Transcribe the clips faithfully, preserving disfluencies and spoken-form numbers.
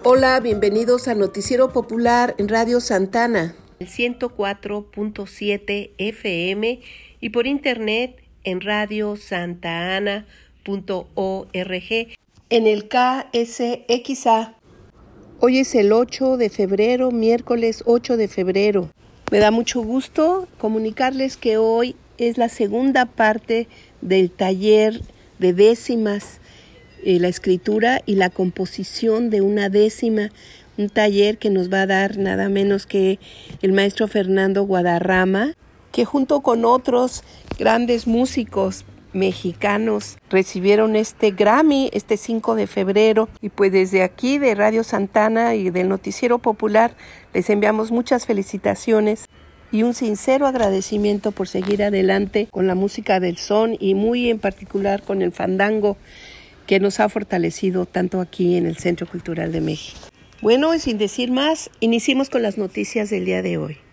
Hola, bienvenidos a Noticiero Popular en Radio Santana. El ciento cuatro punto siete F M y por internet en radio santa ana punto org. En el K S X A. Hoy es el ocho de febrero, miércoles ocho de febrero. Me da mucho gusto comunicarles que hoy es la segunda parte del taller de décimas, eh, la escritura y la composición de una décima, un taller que nos va a dar nada menos que el maestro Fernando Guadarrama, que junto con otros grandes músicos mexicanos recibieron este Grammy este cinco de febrero. Y pues desde aquí de Radio Santana y del Noticiero Popular les enviamos muchas felicitaciones y un sincero agradecimiento por seguir adelante con la música del son y muy en particular con el fandango que nos ha fortalecido tanto aquí en el Centro Cultural de México. Bueno, y sin decir más, iniciemos con las noticias del día de hoy.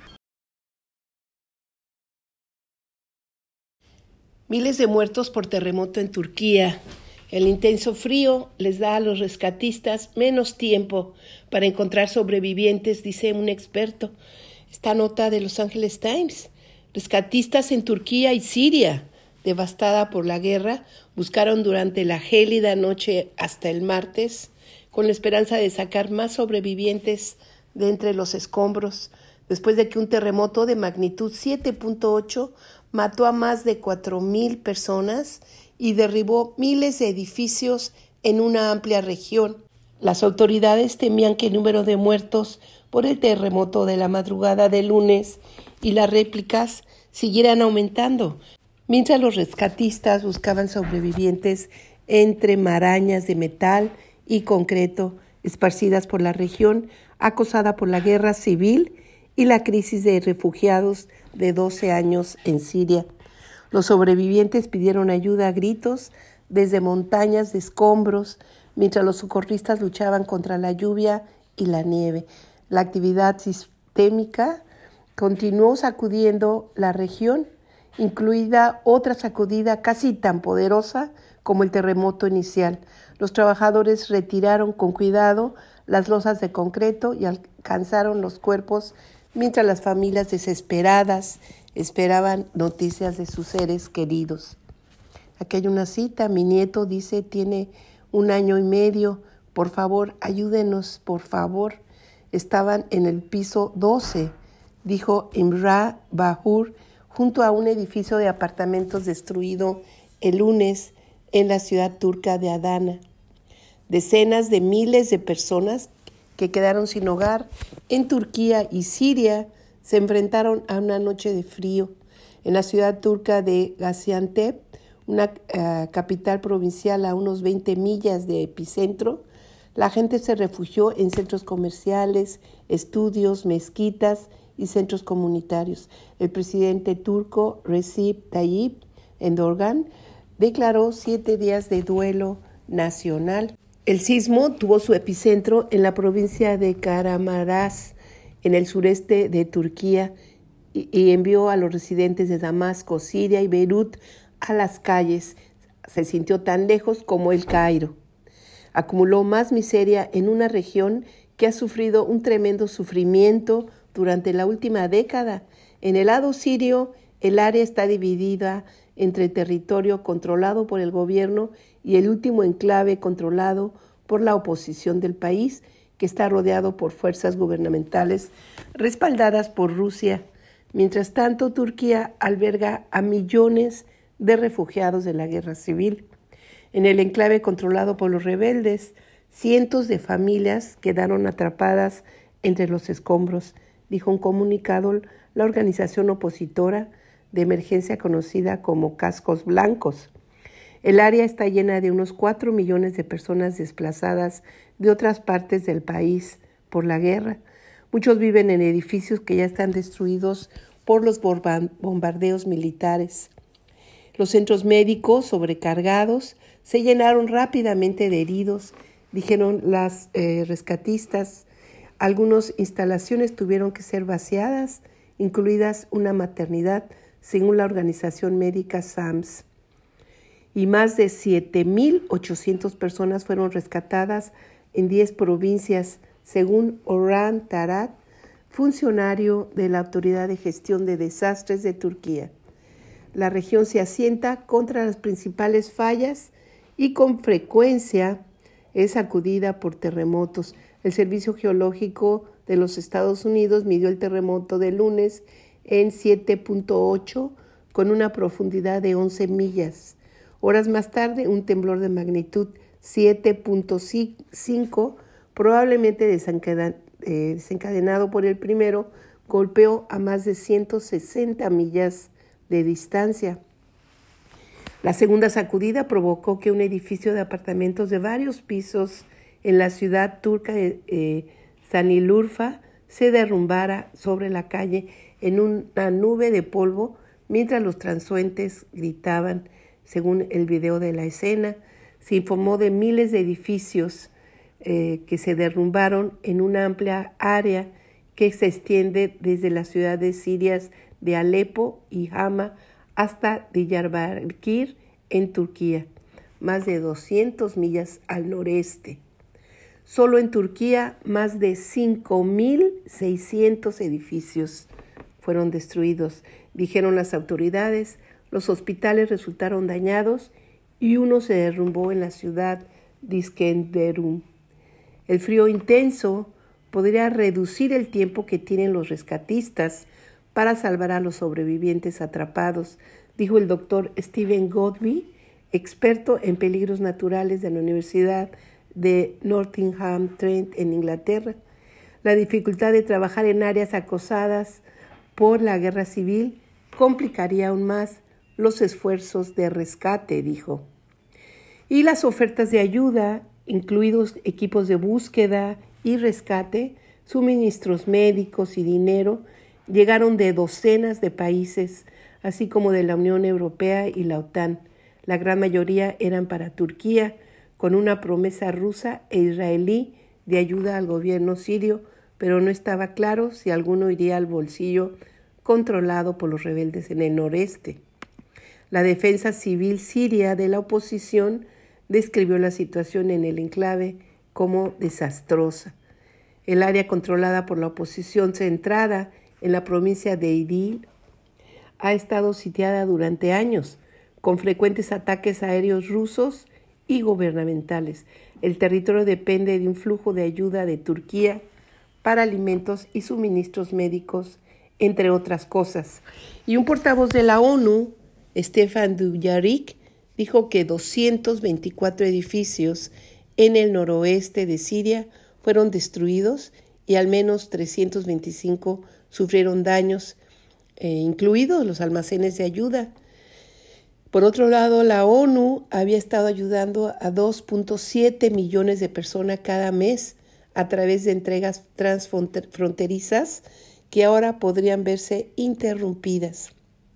Miles de muertos por terremoto en Turquía. El intenso frío les da a los rescatistas menos tiempo para encontrar sobrevivientes, dice un experto. Esta nota de Los Angeles Times. Rescatistas en Turquía y Siria, devastada por la guerra, buscaron durante la gélida noche hasta el martes, con la esperanza de sacar más sobrevivientes de entre los escombros, después de que un terremoto de magnitud siete punto ocho mató a más de cuatro mil personas y derribó miles de edificios en una amplia región. Las autoridades temían que el número de muertos por el terremoto de la madrugada del lunes y las réplicas siguieran aumentando, mientras los rescatistas buscaban sobrevivientes entre marañas de metal y concreto esparcidas por la región acosada por la guerra civil y la crisis de refugiados de doce años en Siria. Los sobrevivientes pidieron ayuda a gritos desde montañas de escombros, mientras los socorristas luchaban contra la lluvia y la nieve. La actividad sistémica continuó sacudiendo la región, incluida otra sacudida casi tan poderosa como el terremoto inicial. Los trabajadores retiraron con cuidado las losas de concreto y alcanzaron los cuerpos, mientras las familias desesperadas esperaban noticias de sus seres queridos. Aquí hay una cita, mi nieto dice, tiene un año y medio, por favor, ayúdenos, por favor. Estaban en el piso doce, dijo Imra Bahur, junto a un edificio de apartamentos destruido el lunes en la ciudad turca de Adana. Decenas de miles de personas que quedaron sin hogar en Turquía y Siria se enfrentaron a una noche de frío. En la ciudad turca de Gaziantep, una uh, capital provincial a unos veinte millas de epicentro, la gente se refugió en centros comerciales, estudios, mezquitas y centros comunitarios. El presidente turco Recep Tayyip Erdogan declaró siete días de duelo nacional. El sismo tuvo su epicentro en la provincia de Kahramanmaraş, en el sureste de Turquía, y, y envió a los residentes de Damasco, Siria y Beirut a las calles. Se sintió tan lejos como el Cairo. Acumuló más miseria en una región que ha sufrido un tremendo sufrimiento durante la última década. En el lado sirio, el área está dividida entre el territorio controlado por el gobierno y el último enclave controlado por la oposición del país, que está rodeado por fuerzas gubernamentales respaldadas por Rusia. Mientras tanto, Turquía alberga a millones de refugiados de la guerra civil. En el enclave controlado por los rebeldes, cientos de familias quedaron atrapadas entre los escombros, dijo un comunicado la organización opositora de emergencia conocida como Cascos Blancos. El área está llena de unos cuatro millones de personas desplazadas de otras partes del país por la guerra. Muchos viven en edificios que ya están destruidos por los bombardeos militares. Los centros médicos sobrecargados se llenaron rápidamente de heridos, dijeron las eh, rescatistas. Algunas instalaciones tuvieron que ser vaciadas, incluidas una maternidad, según la organización médica S A M S. Y más de siete mil ochocientas personas fueron rescatadas en diez provincias, según Orhan Tarat, funcionario de la Autoridad de Gestión de Desastres de Turquía. La región se asienta contra las principales fallas y con frecuencia es sacudida por terremotos. El Servicio Geológico de los Estados Unidos midió el terremoto del lunes en siete punto ocho con una profundidad de once millas. Horas más tarde, un temblor de magnitud siete punto cinco, probablemente desencadenado por el primero, golpeó a más de ciento sesenta millas de distancia. La segunda sacudida provocó que un edificio de apartamentos de varios pisos en la ciudad turca de eh, Sanilurfa se derrumbara sobre la calle en una nube de polvo mientras los transeúntes gritaban. Según el video de la escena, se informó de miles de edificios eh, que se derrumbaron en una amplia área que se extiende desde las ciudades sirias de Alepo y Hama hasta Diyarbakir en Turquía, más de doscientas millas al noreste. Solo en Turquía, más de cinco mil seiscientos edificios fueron destruidos, dijeron las autoridades. Los hospitales resultaron dañados y uno se derrumbó en la ciudad de Iskenderun. El frío intenso podría reducir el tiempo que tienen los rescatistas para salvar a los sobrevivientes atrapados, dijo el doctor Stephen Godby, experto en peligros naturales de la Universidad de Nottingham-Trent en Inglaterra. La dificultad de trabajar en áreas acosadas por la guerra civil complicaría aún más los esfuerzos de rescate, dijo. Y las ofertas de ayuda, incluidos equipos de búsqueda y rescate, suministros médicos y dinero, llegaron de docenas de países, así como de la Unión Europea y la OTAN. La gran mayoría eran para Turquía, con una promesa rusa e israelí de ayuda al gobierno sirio, pero no estaba claro si alguno iría al bolsillo controlado por los rebeldes en el noreste. La defensa civil siria de la oposición describió la situación en el enclave como desastrosa. El área controlada por la oposición centrada en la provincia de Idlib ha estado sitiada durante años, con frecuentes ataques aéreos rusos y gubernamentales. El territorio depende de un flujo de ayuda de Turquía para alimentos y suministros médicos, entre otras cosas. Y un portavoz de la ONU, Stefan Dujarric, dijo que doscientos veinticuatro edificios en el noroeste de Siria fueron destruidos y al menos trescientos veinticinco sufrieron daños, eh, incluidos los almacenes de ayuda. Por otro lado, la ONU había estado ayudando a dos punto siete millones de personas cada mes a través de entregas transfronterizas que ahora podrían verse interrumpidas.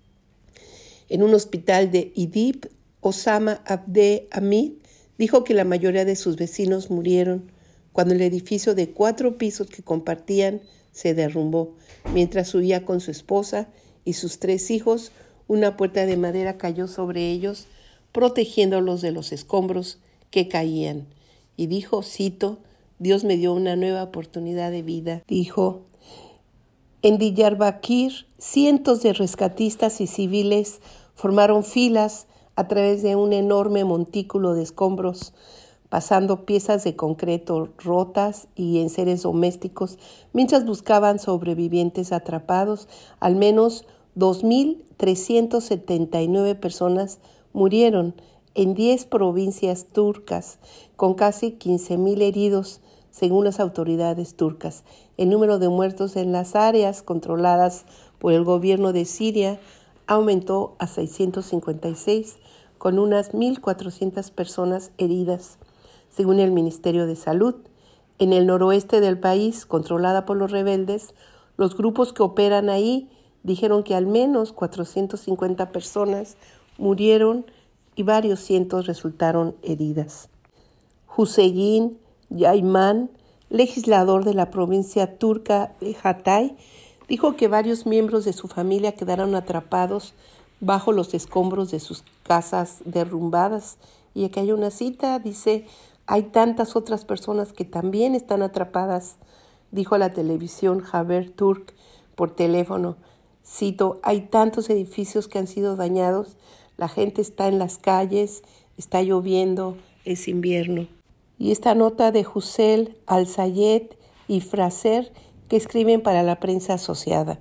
En un hospital de Idlib, Osama Abde Hamid dijo que la mayoría de sus vecinos murieron cuando el edificio de cuatro pisos que compartían se derrumbó. Mientras huía con su esposa y sus tres hijos, una puerta de madera cayó sobre ellos, protegiéndolos de los escombros que caían. Y dijo, cito, Dios me dio una nueva oportunidad de vida. Dijo, en Diyarbakir, cientos de rescatistas y civiles formaron filas a través de un enorme montículo de escombros, pasando piezas de concreto rotas y enseres domésticos, mientras buscaban sobrevivientes atrapados. Al menos dos mil trescientas setenta y nueve personas murieron en diez provincias turcas, con casi quince mil heridos, según las autoridades turcas. El número de muertos en las áreas controladas por el gobierno de Siria aumentó a seiscientos cincuenta y seis, con unas mil cuatrocientas personas heridas, según el Ministerio de Salud. En el noroeste del país, controlada por los rebeldes, los grupos que operan ahí dijeron que al menos cuatrocientas cincuenta personas murieron y varios cientos resultaron heridas. Hüseyin Yayman, legislador de la provincia turca de Hatay, dijo que varios miembros de su familia quedaron atrapados bajo los escombros de sus casas derrumbadas. Y aquí hay una cita, dice, Hay tantas otras personas que también están atrapadas, dijo a la televisión Haber Turk por teléfono. Cito, hay tantos edificios que han sido dañados, la gente está en las calles, está lloviendo, es invierno. Y esta nota de Hussein Al-Sayed y Fraser que escriben para la prensa asociada.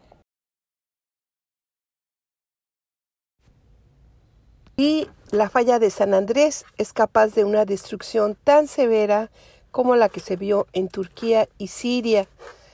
Y la falla de San Andrés es capaz de una destrucción tan severa como la que se vio en Turquía y Siria.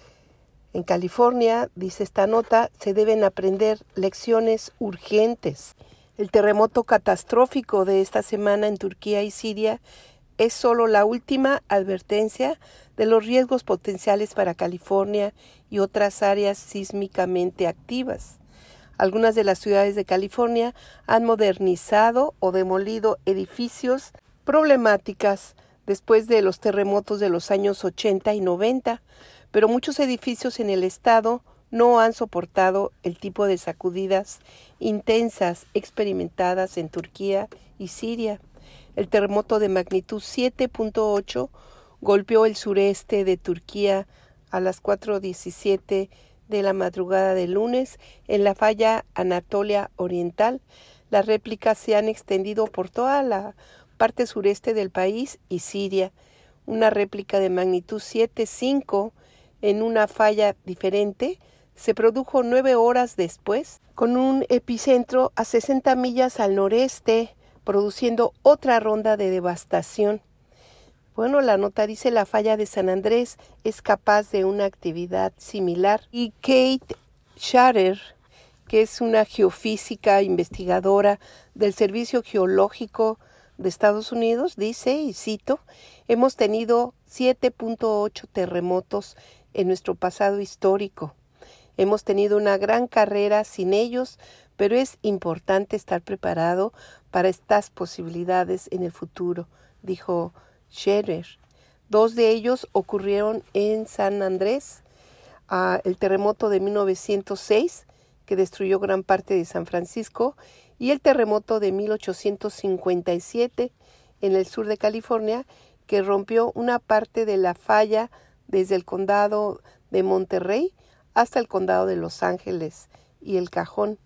En California, dice esta nota, se deben aprender lecciones urgentes. El terremoto catastrófico de esta semana en Turquía y Siria es solo la última advertencia de los riesgos potenciales para California y otras áreas sísmicamente activas. Algunas de las ciudades de California han modernizado o demolido edificios problemáticas después de los terremotos de los años ochenta y noventa, pero muchos edificios en el estado no han soportado el tipo de sacudidas intensas experimentadas en Turquía y Siria. El terremoto de magnitud siete punto ocho golpeó el sureste de Turquía a las cuatro diecisiete de la madrugada del lunes en la falla Anatolia Oriental. Las réplicas se han extendido por toda la parte sureste del país y Siria. Una réplica de magnitud siete punto cinco en una falla diferente se produjo nueve horas después, con un epicentro a sesenta millas al noreste, produciendo otra ronda de devastación. Bueno, la nota dice la falla de San Andrés es capaz de una actividad similar. Y Kate Sharer, que es una geofísica investigadora del Servicio Geológico de Estados Unidos, dice, y cito, hemos tenido siete punto ocho terremotos en nuestro pasado histórico. Hemos tenido una gran carrera sin ellos, pero es importante estar preparado para estas posibilidades en el futuro, dijo Scherer. Dos de ellos ocurrieron en San Andrés, uh, el terremoto de mil novecientos seis, que destruyó gran parte de San Francisco, y el terremoto de mil ochocientos cincuenta y siete en el sur de California, que rompió una parte de la falla desde el condado de Monterrey hasta el condado de Los Ángeles y El Cajón.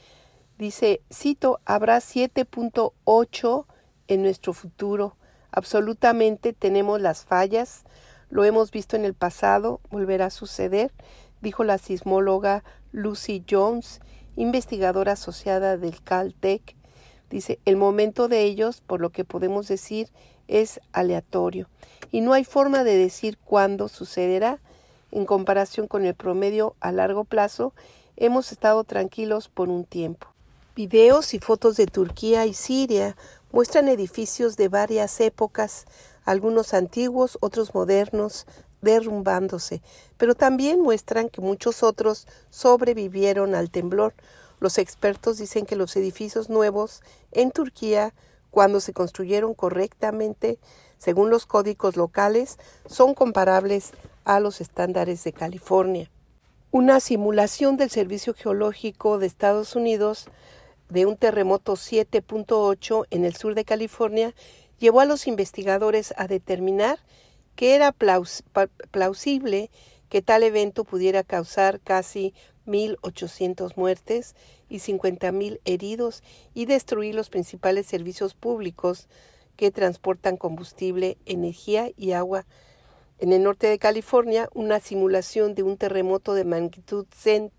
Dice, cito, habrá siete punto ocho en nuestro futuro. Absolutamente tenemos las fallas, lo hemos visto en el pasado, volverá a suceder, dijo la sismóloga Lucy Jones, investigadora asociada del Caltech. Dice, el momento de ellos, por lo que podemos decir, es aleatorio y no hay forma de decir cuándo sucederá. En comparación con el promedio a largo plazo, hemos estado tranquilos por un tiempo. Videos y fotos de Turquía y Siria muestran edificios de varias épocas, algunos antiguos, otros modernos, derrumbándose, pero también muestran que muchos otros sobrevivieron al temblor. Los expertos dicen que los edificios nuevos en Turquía, cuando se construyeron correctamente, según los códigos locales, son comparables a los estándares de California. Una simulación del Servicio Geológico de Estados Unidos de un terremoto siete punto ocho en el sur de California llevó a los investigadores a determinar que era plaus- plausible que tal evento pudiera causar casi mil ochocientas muertes y cincuenta mil heridos y destruir los principales servicios públicos que transportan combustible, energía y agua. En el norte de California, una simulación de un terremoto de magnitud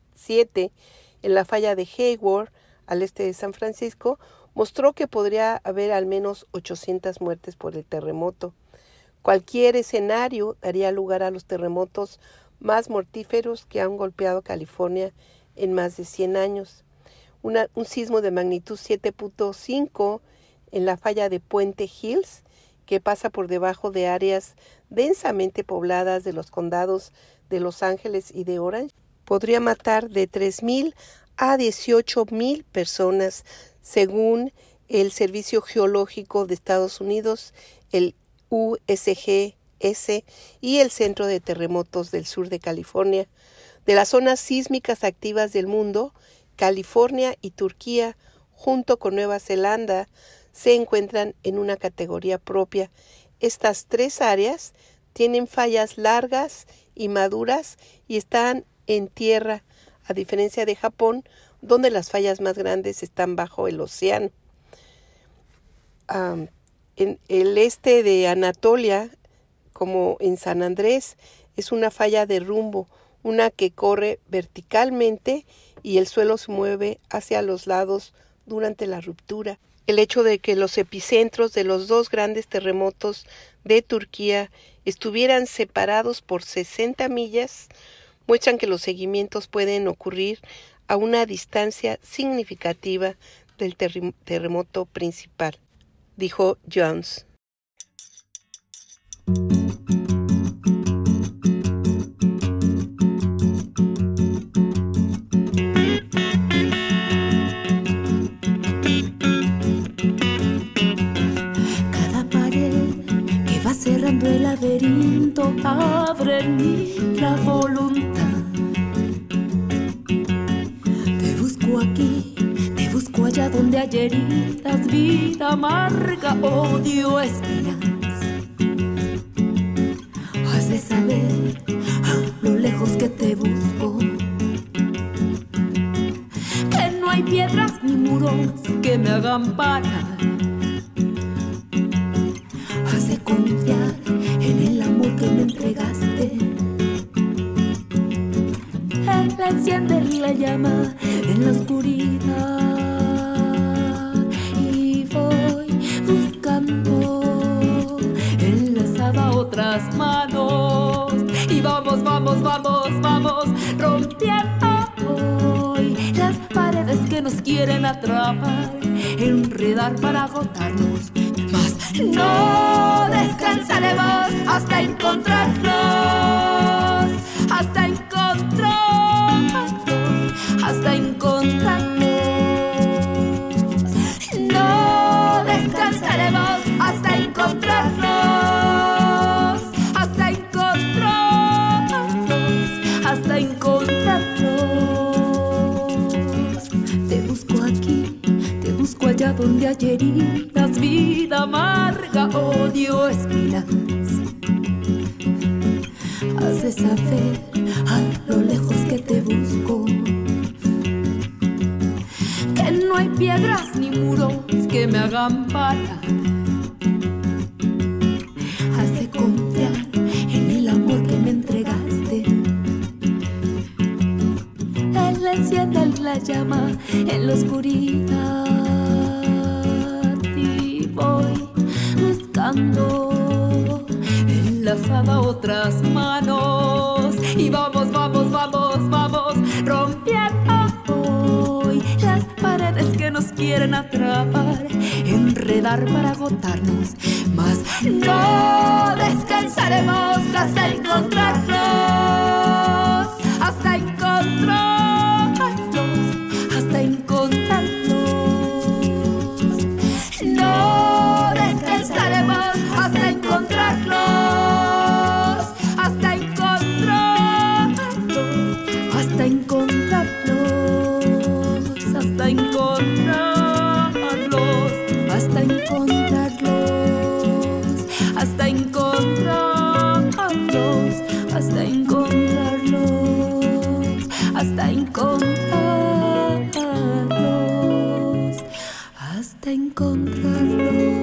siete en la falla de Hayward, al este de San Francisco, mostró que podría haber al menos ochocientas muertes por el terremoto. Cualquier escenario daría lugar a los terremotos más mortíferos que han golpeado California en más de cien años. Una, un sismo de magnitud siete punto cinco en la falla de Puente Hills, que pasa por debajo de áreas densamente pobladas de los condados de Los Ángeles y de Orange, podría matar de tres mil a dieciocho mil personas, según el Servicio Geológico de Estados Unidos, el U S G S y el Centro de Terremotos del Sur de California. De las zonas sísmicas activas del mundo, California y Turquía, junto con Nueva Zelanda, se encuentran en una categoría propia. Estas tres áreas tienen fallas largas y maduras y están en tierra, a diferencia de Japón, donde las fallas más grandes están bajo el océano. Um, en el este de Anatolia, como en San Andrés, es una falla de rumbo, una que corre verticalmente y el suelo se mueve hacia los lados durante la ruptura. El hecho de que los epicentros de los dos grandes terremotos de Turquía estuvieran separados por sesenta millas muestran que los seguimientos pueden ocurrir a una distancia significativa del ter- terremoto principal, dijo Jones. Cerrando el laberinto, abre en mí la voluntad. Te busco aquí, te busco allá donde hay heridas, vida amarga, odio, espinas. Has de saber a lo lejos que te busco, que no hay piedras ni muros que me hagan parar. Has de confiar en el amor que me entregaste. Él enciende la llama en la oscuridad y voy buscando enlazada otras manos y vamos, vamos, vamos, vamos rompiendo hoy las paredes que nos quieren atrapar, enredar para agotarnos. No descansaremos hasta encontrarnos, hasta encontrarnos, hasta encontrarnos. No descansaremos hasta encontrarnos, hasta encontrarnos, hasta encontrarnos. Te busco aquí, te busco allá donde hay heridas, vida amarga, odio, espinas. Has de saber a lo lejos que te busco, que no hay piedras ni muros que me hagan parar. Has de confiar en el amor que me entregaste. Él enciende la llama en la oscuridad. Voy buscando enlazada otras manos y vamos, vamos, vamos, vamos rompiendo hoy las paredes que nos quieren atrapar, enredar para agotarnos, mas no descansaremos hasta encontrarnos, hasta encontrarnos, hasta encontrarnos. No descansaremos hasta encontrarlos, hasta encontrarlos, hasta encontrarlos, hasta encontrarlos, hasta encontrarlos, hasta encontrarlos, hasta encontrarlos, hasta encontrarlos, hasta encontrarlos.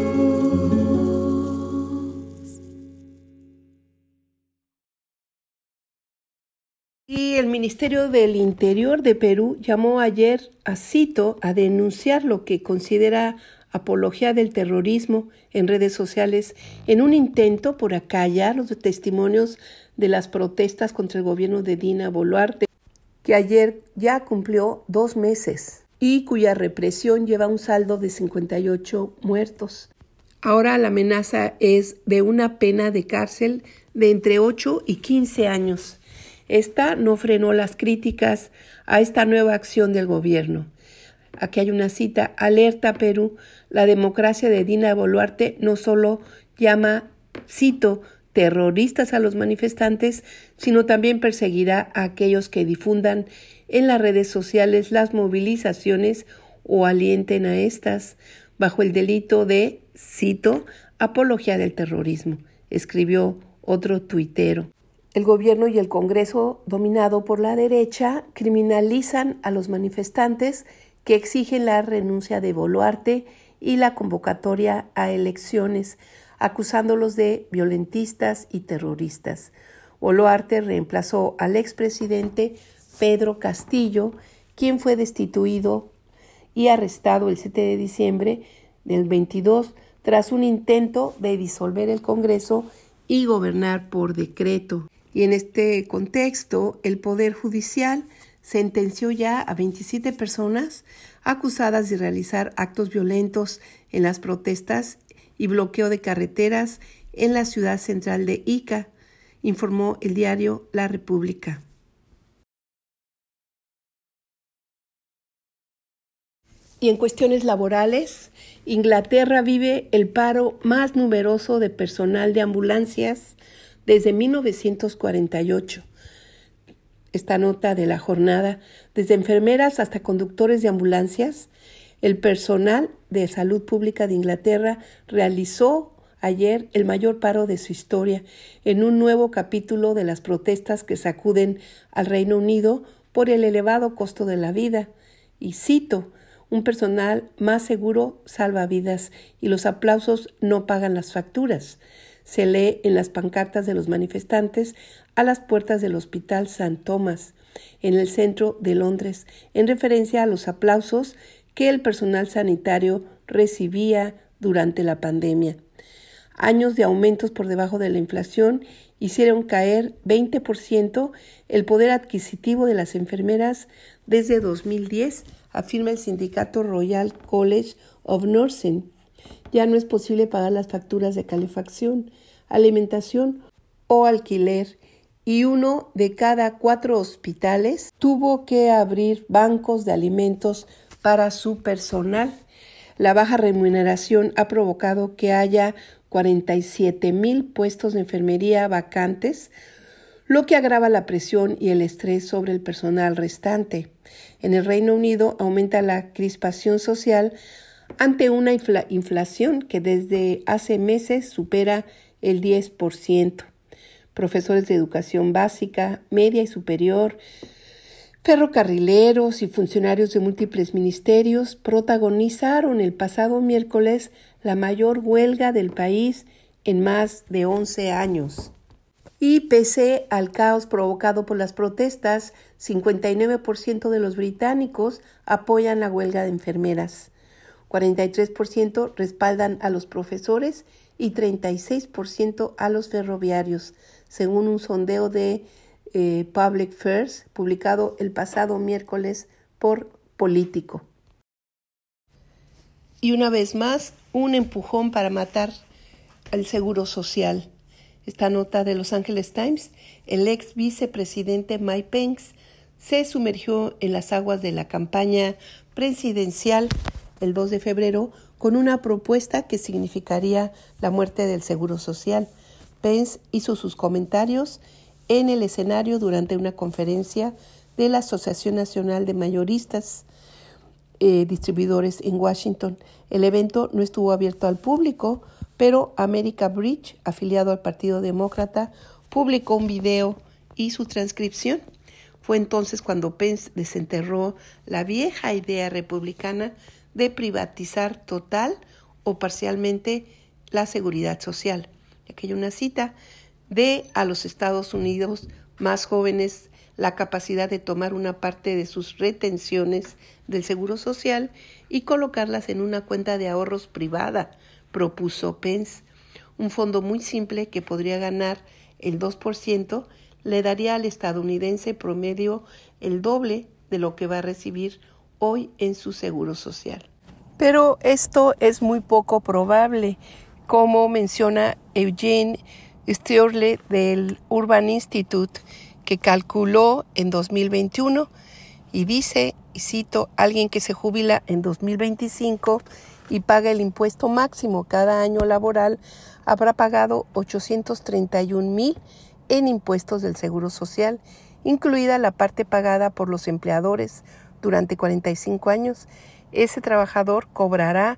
Y el Ministerio del Interior de Perú llamó ayer a Cito a denunciar lo que considera apología del terrorismo en redes sociales en un intento por acallar los testimonios de las protestas contra el gobierno de Dina Boluarte, que ayer ya cumplió dos meses y cuya represión lleva un saldo de cincuenta y ocho muertos. Ahora la amenaza es de una pena de cárcel de entre ocho y quince años. Esta no frenó las críticas a esta nueva acción del gobierno. Aquí hay una cita: alerta Perú, la democracia de Dina Boluarte no solo llama, cito, terroristas a los manifestantes, sino también perseguirá a aquellos que difundan en las redes sociales las movilizaciones o alienten a estas, bajo el delito de cito, apología del terrorismo, escribió otro tuitero. El gobierno y el Congreso, dominado por la derecha, criminalizan a los manifestantes que exigen la renuncia de Boluarte y la convocatoria a elecciones, acusándolos de violentistas y terroristas. Boluarte reemplazó al expresidente Pedro Castillo, quien fue destituido y arrestado el siete de diciembre del veintidós tras un intento de disolver el Congreso y gobernar por decreto. Y en este contexto, el Poder Judicial sentenció ya a veintisiete personas acusadas de realizar actos violentos en las protestas y bloqueo de carreteras en la ciudad central de Ica, informó el diario La República. Y en cuestiones laborales, Inglaterra vive el paro más numeroso de personal de ambulancias desde mil novecientos cuarenta y ocho. Esta nota de la jornada, desde enfermeras hasta conductores de ambulancias, el personal de salud pública de Inglaterra realizó ayer el mayor paro de su historia en un nuevo capítulo de las protestas que sacuden al Reino Unido por el elevado costo de la vida. Y cito, un personal más seguro salva vidas y los aplausos no pagan las facturas. Se lee en las pancartas de los manifestantes a las puertas del Hospital Saint Thomas, en el centro de Londres, en referencia a los aplausos que el personal sanitario recibía durante la pandemia. Años de aumentos por debajo de la inflación hicieron caer veinte por ciento el poder adquisitivo de las enfermeras desde dos mil diez, afirma el sindicato Royal College of Nursing. Ya no es posible pagar las facturas de calefacción, alimentación o alquiler, y uno de cada cuatro hospitales tuvo que abrir bancos de alimentos para su personal. La baja remuneración ha provocado que haya cuarenta y siete mil puestos de enfermería vacantes, lo que agrava la presión y el estrés sobre el personal restante. En el Reino Unido aumenta la crispación social ante una infla- inflación que desde hace meses supera el diez por ciento. Profesores de educación básica, media y superior, ferrocarrileros y funcionarios de múltiples ministerios protagonizaron el pasado miércoles la mayor huelga del país en más de once años. Y pese al caos provocado por las protestas, cincuenta y nueve por ciento de los británicos apoyan la huelga de enfermeras, cuarenta y tres por ciento respaldan a los profesores y treinta y seis por ciento a los ferroviarios, según un sondeo de eh, Public Affairs publicado el pasado miércoles por Político. Y una vez más, un empujón para matar al Seguro Social. Esta nota de Los Angeles Times, el ex vicepresidente Mike Pence se sumergió en las aguas de la campaña presidencial el dos de febrero con una propuesta que significaría la muerte del Seguro Social. Pence hizo sus comentarios en el escenario durante una conferencia de la Asociación Nacional de Mayoristas eh, Distribuidores en Washington. El evento no estuvo abierto al público, pero America Bridge, afiliado al Partido Demócrata, publicó un video y su transcripción. Fue entonces cuando Pence desenterró la vieja idea republicana de privatizar total o parcialmente la seguridad social. Aquí hay una cita de a los Estados Unidos más jóvenes la capacidad de tomar una parte de sus retenciones del Seguro Social y colocarlas en una cuenta de ahorros privada, propuso Pence. Un fondo muy simple que podría ganar el dos por ciento le daría al estadounidense promedio el doble de lo que va a recibir hoy en su Seguro Social. Pero esto es muy poco probable, como menciona Eugene Steuerle del Urban Institute, que calculó en dos mil veintiuno y dice, y cito, alguien que se jubila en dos mil veinticinco y paga el impuesto máximo cada año laboral habrá pagado ochocientos treinta y un mil en impuestos del Seguro Social, incluida la parte pagada por los empleadores durante cuarenta y cinco años. Ese trabajador cobrará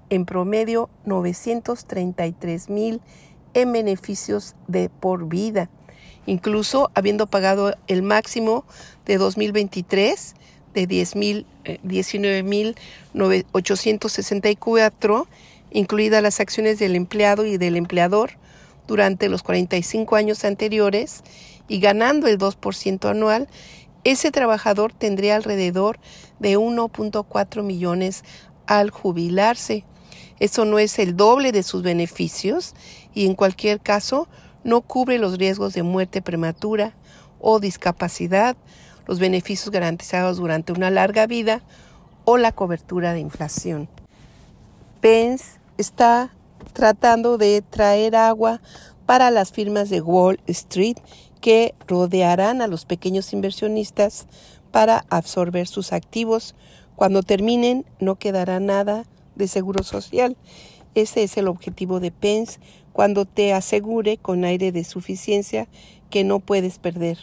en promedio novecientos treinta y tres mil en beneficios de por vida, incluso habiendo pagado el máximo de dos mil veintitrés de diecinueve mil ochocientos sesenta y cuatro, incluidas las acciones del empleado y del empleador durante los cuarenta y cinco años anteriores, y ganando el dos por ciento anual, ese trabajador tendría alrededor de uno punto cuatro millones al jubilarse. Eso no es el doble de sus beneficios y en cualquier caso no cubre los riesgos de muerte prematura o discapacidad, los beneficios garantizados durante una larga vida o la cobertura de inflación. Pence está tratando de traer agua para las firmas de Wall Street que rodearán a los pequeños inversionistas para absorber sus activos. Cuando terminen, no quedará nada de seguro social. Ese es el objetivo de Pence cuando te asegure con aire de suficiencia que no puedes perder.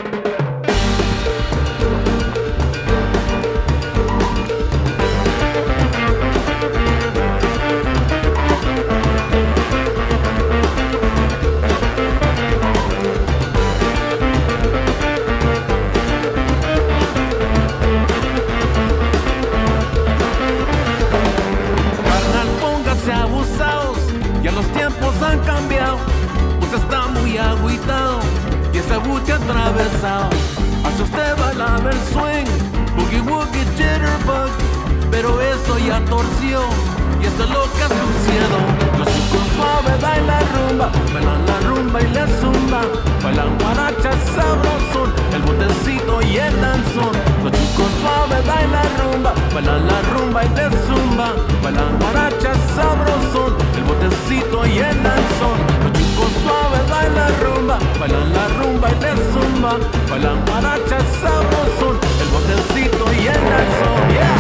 Atravesado, hacia usted bailaba el swing, boogie woogie jitterbug, pero eso ya torció y eso es lo que ha sucedido. Los chicos suaves bailan rumba, bailan la rumba y la zumba, bailan guaracha sabrosón, el botecito y el danzón. Los chicos suaves bailan rumba, bailan la rumba y la zumba, bailan guaracha sabrosón, el botecito y el danzón. Los chicos suaves bailan rumba, bailan la rumba y la zumba, bailan guaracha sabrosón, el botecito y el danzón. Yeah.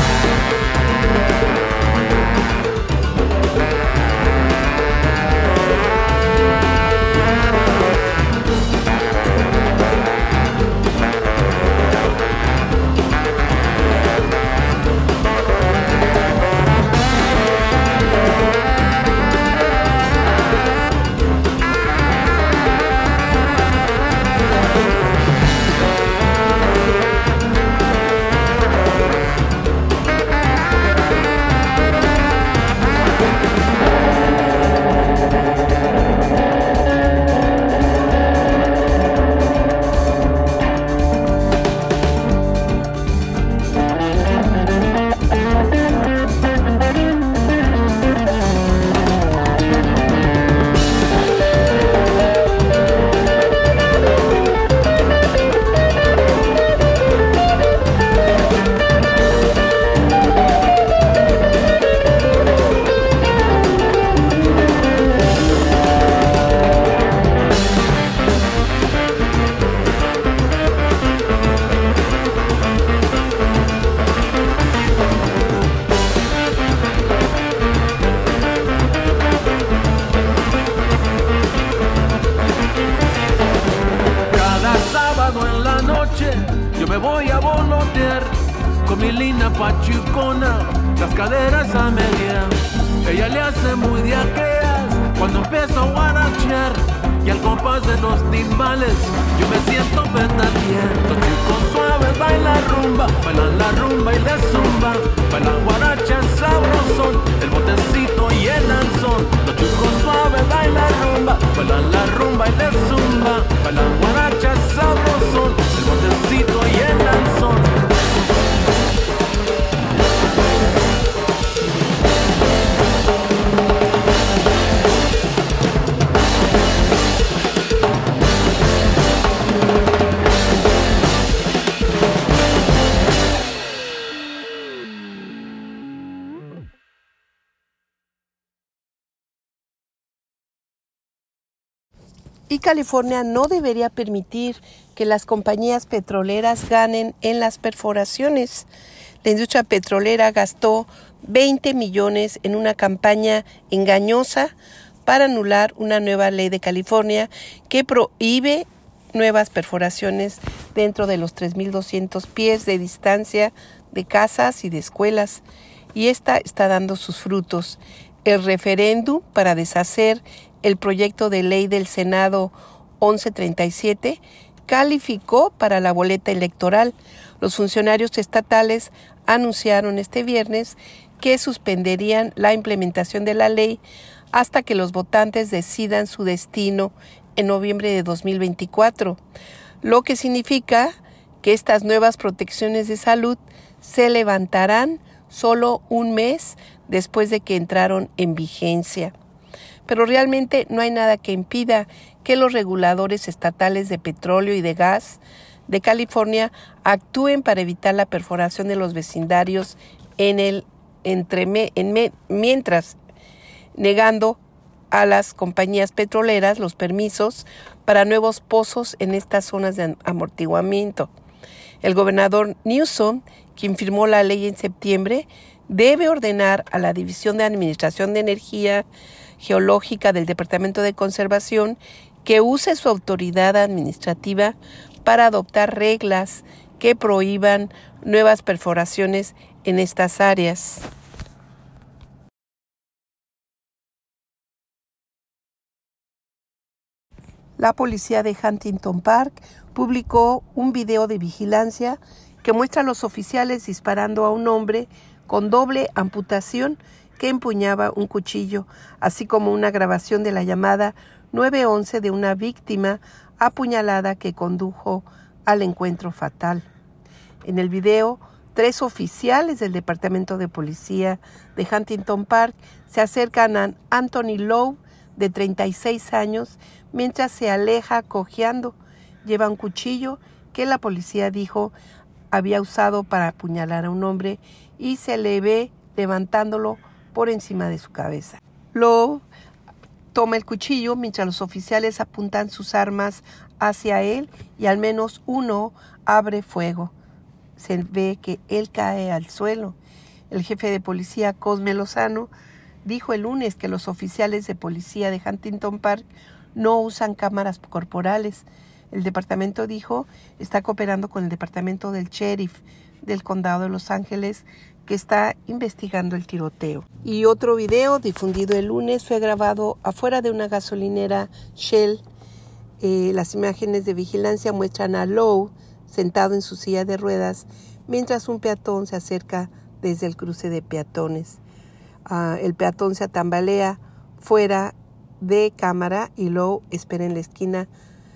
Pachucona, las caderas a media. Ella le hace muy diarreas cuando empiezo a guarachear. Y al compás de los timbales yo me siento verdadero. Los chicos suaves bailan rumba, bailan la rumba y la zumba, bailan guaracha sabrosón, el botecito y el danzón. Los chicos suaves bailan rumba, bailan la rumba y la zumba, bailan guaracha sabrosón, el botecito y el danzón. Y California no debería permitir que las compañías petroleras ganen en las perforaciones. La industria petrolera gastó veinte millones en una campaña engañosa para anular una nueva ley de California que prohíbe nuevas perforaciones dentro de los tres mil doscientos pies de distancia de casas y de escuelas. y esta está dando sus frutos. El referéndum para deshacer el proyecto de ley del Senado once treinta y siete calificó para la boleta electoral. Los funcionarios estatales anunciaron este viernes que suspenderían la implementación de la ley hasta que los votantes decidan su destino en noviembre de dos mil veinticuatro, lo que significa que estas nuevas protecciones de salud se levantarán solo un mes después de que entraron en vigencia. Pero realmente no hay nada que impida que los reguladores estatales de petróleo y de gas de California actúen para evitar la perforación de los vecindarios en el entreme, en me, mientras negando a las compañías petroleras los permisos para nuevos pozos en estas zonas de amortiguamiento. El gobernador Newsom, quien firmó la ley en septiembre, debe ordenar a la División de Administración de Energía Geológica del Departamento de Conservación que use su autoridad administrativa para adoptar reglas que prohíban nuevas perforaciones en estas áreas. La policía de Huntington Park publicó un video de vigilancia que muestra a los oficiales disparando a un hombre con doble amputación que empuñaba un cuchillo, así como una grabación de la llamada nueve once de una víctima apuñalada que condujo al encuentro fatal. En el video, tres oficiales del Departamento de Policía de Huntington Park se acercan a Anthony Lowe, de treinta y seis años, mientras se aleja cojeando. Lleva un cuchillo que la policía dijo había usado para apuñalar a un hombre y se le ve levantándolo por encima de su cabeza. Lowe toma el cuchillo mientras los oficiales apuntan sus armas hacia él y al menos uno abre fuego. Se ve que él cae al suelo. El jefe de policía, Cosme Lozano, dijo el lunes que los oficiales de policía de Huntington Park no usan cámaras corporales. El departamento dijo está cooperando con el departamento del sheriff del condado de Los Ángeles, que está investigando el tiroteo. Y otro video difundido el lunes fue grabado afuera de una gasolinera Shell. Eh, las imágenes de vigilancia muestran a Lowe sentado en su silla de ruedas mientras un peatón se acerca desde el cruce de peatones. Uh, el peatón se tambalea fuera de cámara y Lowe espera en la esquina.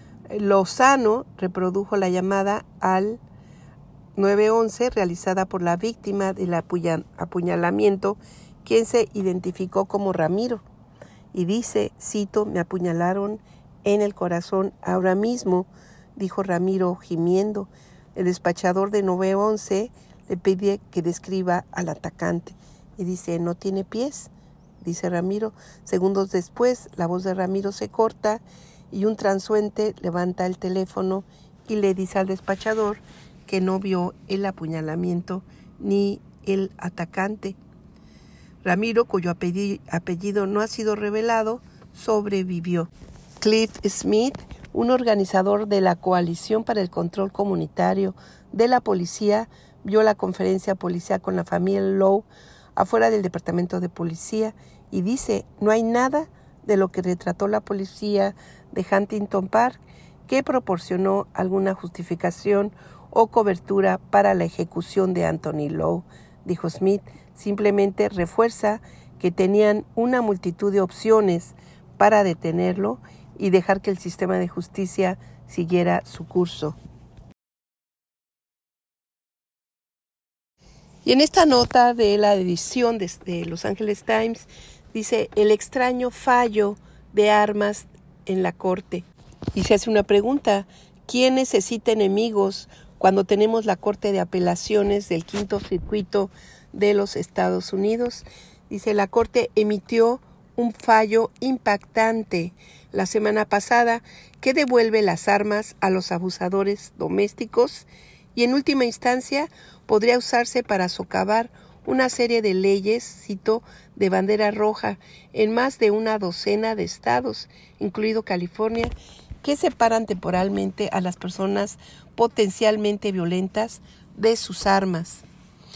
Lozano reprodujo la llamada al nueve once realizada por la víctima del apuñalamiento, quien se identificó como Ramiro, y dice, cito, me apuñalaron en el corazón ahora mismo, dijo Ramiro gimiendo. El despachador de nueve once le pide que describa al atacante y dice, no tiene pies, dice Ramiro. Segundos después, la voz de Ramiro se corta y un transeúnte levanta el teléfono y le dice al despachador que no vio el apuñalamiento ni el atacante. Ramiro, cuyo apellido no ha sido revelado, sobrevivió. Cliff Smith, un organizador de la Coalición para el Control Comunitario de la Policía, vio la conferencia policial con la familia Lowe afuera del departamento de policía y dice, no hay nada de lo que retrató la policía de Huntington Park que proporcionó alguna justificación o cobertura para la ejecución de Anthony Lowe, dijo Smith. Simplemente refuerza que tenían una multitud de opciones para detenerlo y dejar que el sistema de justicia siguiera su curso. Y en esta nota de la edición de, de Los Angeles Times dice el extraño fallo de armas en la corte. Y se hace una pregunta, ¿quién necesita enemigos cuando tenemos la Corte de Apelaciones del Quinto Circuito de los Estados Unidos? Dice, la Corte emitió un fallo impactante la semana pasada que devuelve las armas a los abusadores domésticos y en última instancia podría usarse para socavar una serie de leyes, cito, de bandera roja en más de una docena de estados, incluido California, que separan temporalmente a las personas potencialmente violentas de sus armas.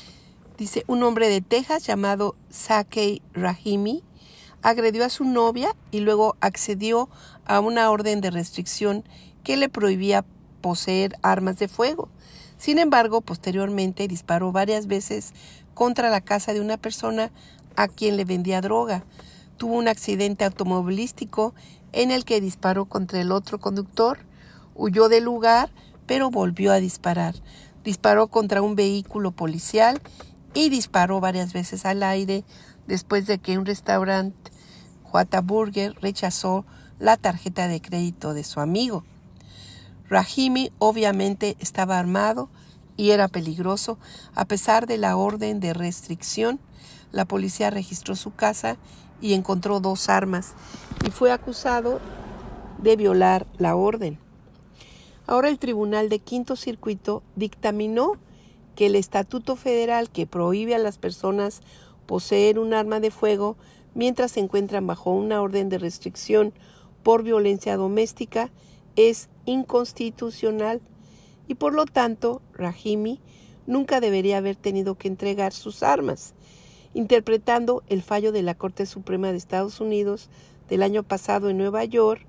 Dice, un hombre de Texas llamado Zakei Rahimi agredió a su novia y luego accedió a una orden de restricción que le prohibía poseer armas de fuego. Sin embargo, posteriormente disparó varias veces contra la casa de una persona a quien le vendía droga. Tuvo un accidente automovilístico en el que disparó contra el otro conductor, huyó del lugar, pero volvió a disparar. Disparó contra un vehículo policial y disparó varias veces al aire después de que un restaurante, Whataburger, rechazó la tarjeta de crédito de su amigo. Rahimi obviamente estaba armado y era peligroso. A pesar de la orden de restricción, la policía registró su casa y encontró dos armas y fue acusado de violar la orden. Ahora el Tribunal de Quinto Circuito dictaminó que el Estatuto Federal que prohíbe a las personas poseer un arma de fuego mientras se encuentran bajo una orden de restricción por violencia doméstica es inconstitucional y por lo tanto Rahimi nunca debería haber tenido que entregar sus armas. Interpretando el fallo de la Corte Suprema de Estados Unidos del año pasado en Nueva York,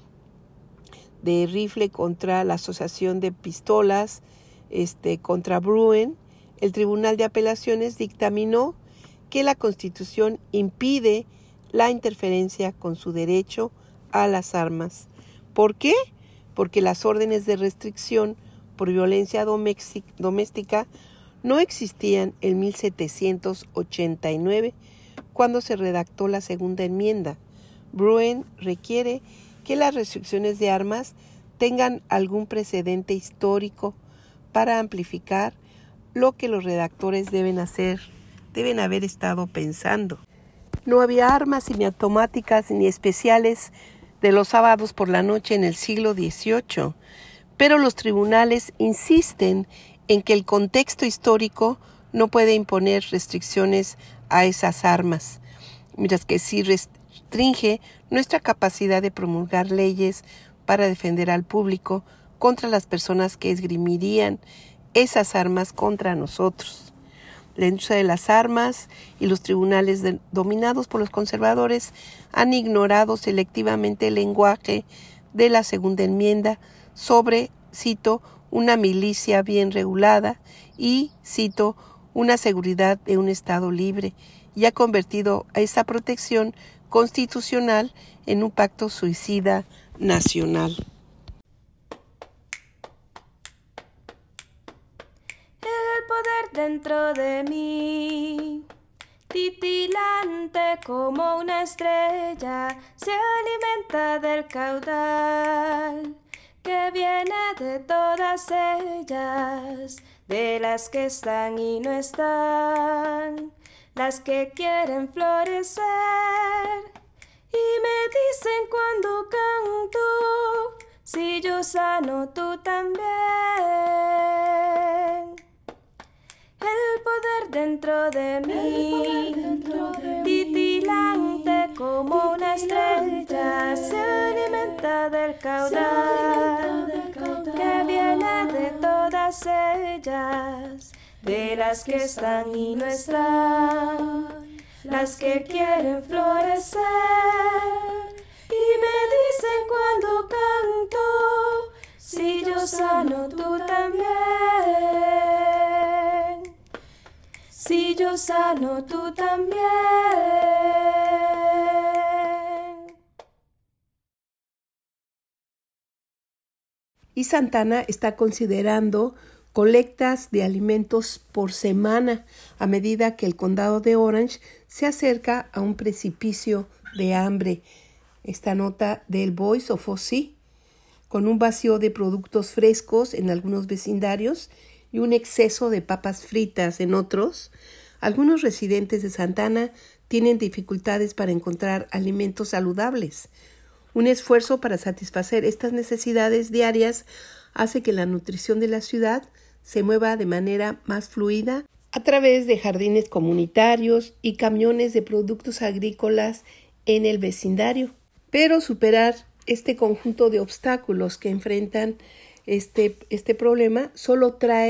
de rifle contra la Asociación de Pistolas, este, contra Bruen, el Tribunal de Apelaciones dictaminó que la Constitución impide la interferencia con su derecho a las armas. ¿Por qué? Porque las órdenes de restricción por violencia doméstica no existían en mil setecientos ochenta y nueve, cuando se redactó la segunda enmienda. Bruen requiere que las restricciones de armas tengan algún precedente histórico para amplificar lo que los redactores deben hacer, deben haber estado pensando. No había armas semiautomáticas ni especiales de los sábados por la noche en el siglo dieciocho, pero los tribunales insisten en que el contexto histórico no puede imponer restricciones a esas armas, mientras que sí restringe nuestra capacidad de promulgar leyes para defender al público contra las personas que esgrimirían esas armas contra nosotros. La industria de las armas y los tribunales de, dominados por los conservadores han ignorado selectivamente el lenguaje de la segunda enmienda sobre, cito, una milicia bien regulada y, cito, una seguridad de un Estado libre, y ha convertido a esa protección constitucional en un pacto suicida nacional. El poder dentro de mí, titilante como una estrella, se alimenta del caudal que viene de todas ellas, de las que están y no están, las que quieren florecer, y me dicen cuando canto, si yo sano tú también. El poder dentro de mí, dentro de titilante mí, como una estrella, se alimenta del caudal, del caudal que viene de todas ellas, de las que están y no están, las que quieren florecer, y me dicen cuando canto, si yo sano tú también. Si yo sano, tú también. Y Santana está considerando colectas de alimentos por semana a medida que el condado de Orange se acerca a un precipicio de hambre. Esta nota del Voice of O C, con un vacío de productos frescos en algunos vecindarios y un exceso de papas fritas en otros, algunos residentes de Santana tienen dificultades para encontrar alimentos saludables. Un esfuerzo para satisfacer estas necesidades diarias hace que la nutrición de la ciudad se mueva de manera más fluida a través de jardines comunitarios y camiones de productos agrícolas en el vecindario. Pero superar este conjunto de obstáculos que enfrentan Este, este problema solo trae